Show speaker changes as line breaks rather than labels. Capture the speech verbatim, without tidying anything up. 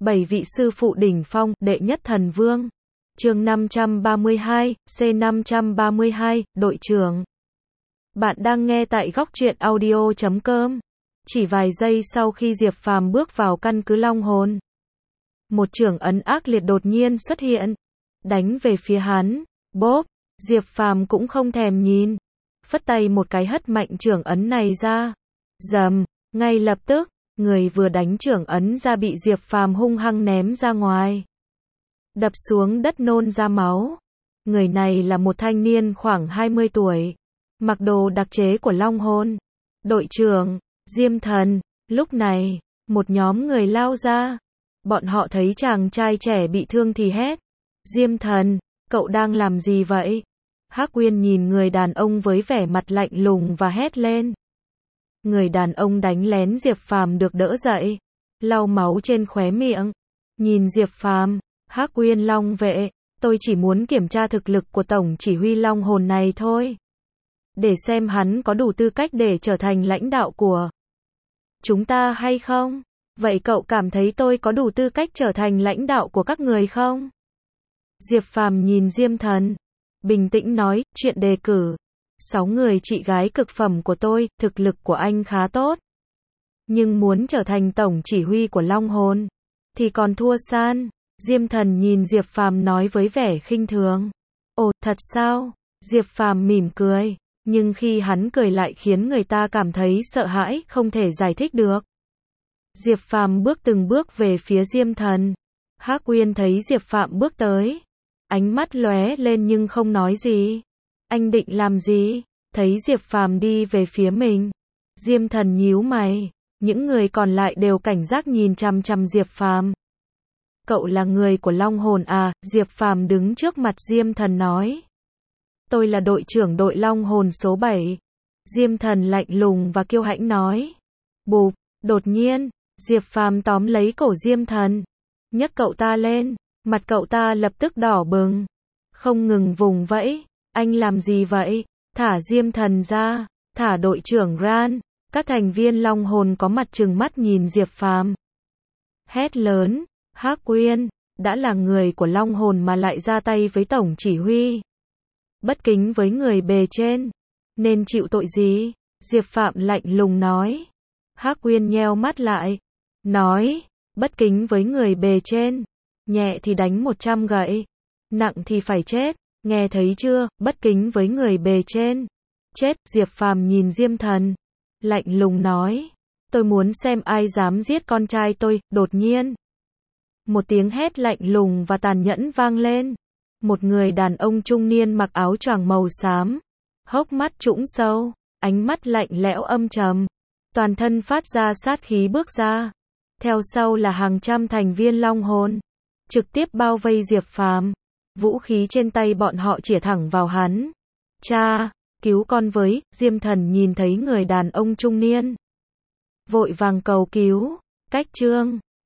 Bảy vị sư phụ đỉnh phong, đệ nhất thần vương. Chương năm trăm ba mươi hai, C năm trăm ba mươi hai, đội trưởng. Bạn đang nghe tại góc truyện audio chấm com. Chỉ vài giây sau khi Diệp Phàm bước vào căn cứ Long Hồn, một chưởng ấn ác liệt đột nhiên xuất hiện, đánh về phía hắn. Bốp, Diệp Phàm cũng không thèm nhìn, phất tay một cái hất mạnh chưởng ấn này ra. Rầm, ngay lập tức, người vừa đánh chưởng ấn ra bị Diệp Phàm hung hăng ném ra ngoài, đập xuống đất nôn ra máu. Người này là một thanh niên khoảng hai mươi tuổi, mặc đồ đặc chế của Long Hồn. Đội trưởng, Diêm Thần. Lúc này, một nhóm người lao ra. Bọn họ thấy chàng trai trẻ bị thương thì hét: Diêm Thần, cậu đang làm gì vậy? Hắc Uyên nhìn người đàn ông với vẻ mặt lạnh lùng và hét lên. Người đàn ông đánh lén Diệp Phàm được đỡ dậy, lau máu trên khóe miệng, nhìn Diệp Phàm. Hắc Uyên Long vệ, tôi chỉ muốn kiểm tra thực lực của tổng chỉ huy Long Hồn này thôi, để xem hắn có đủ tư cách để trở thành lãnh đạo của chúng ta hay không. Vậy cậu cảm thấy tôi có đủ tư cách trở thành lãnh đạo của các người không? Diệp Phàm nhìn Diêm Thần, bình tĩnh nói, chuyện đề cử sáu người chị gái cực phẩm của tôi, thực lực của anh khá tốt, nhưng muốn trở thành tổng chỉ huy của Long Hồn thì còn thua san. Diêm Thần nhìn Diệp Phàm nói với vẻ khinh thường. Ồ, thật sao? Diệp Phàm mỉm cười, nhưng khi hắn cười lại khiến người ta cảm thấy sợ hãi, không thể giải thích được. Diệp Phàm bước từng bước về phía Diêm Thần. Hắc Uyên thấy Diệp Phàm bước tới, ánh mắt lóe lên nhưng không nói gì. Anh định làm gì? Thấy Diệp Phàm đi về phía mình, Diêm Thần nhíu mày. Những người còn lại đều cảnh giác nhìn chằm chằm Diệp Phàm. Cậu là người của Long Hồn à? Diệp Phàm đứng trước mặt Diêm Thần nói. Tôi là đội trưởng đội Long Hồn số bảy. Diêm Thần lạnh lùng và kiêu hãnh nói. Bụp, đột nhiên, Diệp Phàm tóm lấy cổ Diêm Thần, nhấc cậu ta lên, mặt cậu ta lập tức đỏ bừng, không ngừng vùng vẫy. Anh làm gì vậy? Thả Diêm Thần ra, thả đội trưởng Ran. Các thành viên Long Hồn có mặt trừng mắt nhìn Diệp Phàm, hét lớn. Hắc Uyên, đã là người của Long Hồn mà lại ra tay với tổng chỉ huy, bất kính với người bề trên, nên chịu tội gì? Diệp Phàm lạnh lùng nói. Hắc Uyên nheo mắt lại, nói, bất kính với người bề trên, nhẹ thì đánh một trăm gậy, nặng thì phải chết, nghe thấy chưa? Bất kính với người bề trên, chết. Diệp Phàm nhìn Diêm Thần, lạnh lùng nói, tôi muốn xem ai dám giết con trai tôi. Đột nhiên, một tiếng hét lạnh lùng và tàn nhẫn vang lên. Một người đàn ông trung niên mặc áo choàng màu xám, hốc mắt trũng sâu, ánh mắt lạnh lẽo âm trầm, toàn thân phát ra sát khí bước ra. Theo sau là hàng trăm thành viên Long Hồn, trực tiếp bao vây Diệp Phàm. Vũ khí trên tay bọn họ chĩa thẳng vào hắn. Cha, cứu con với. Diêm Thần nhìn thấy người đàn ông trung niên, vội vàng cầu cứu. Cách chương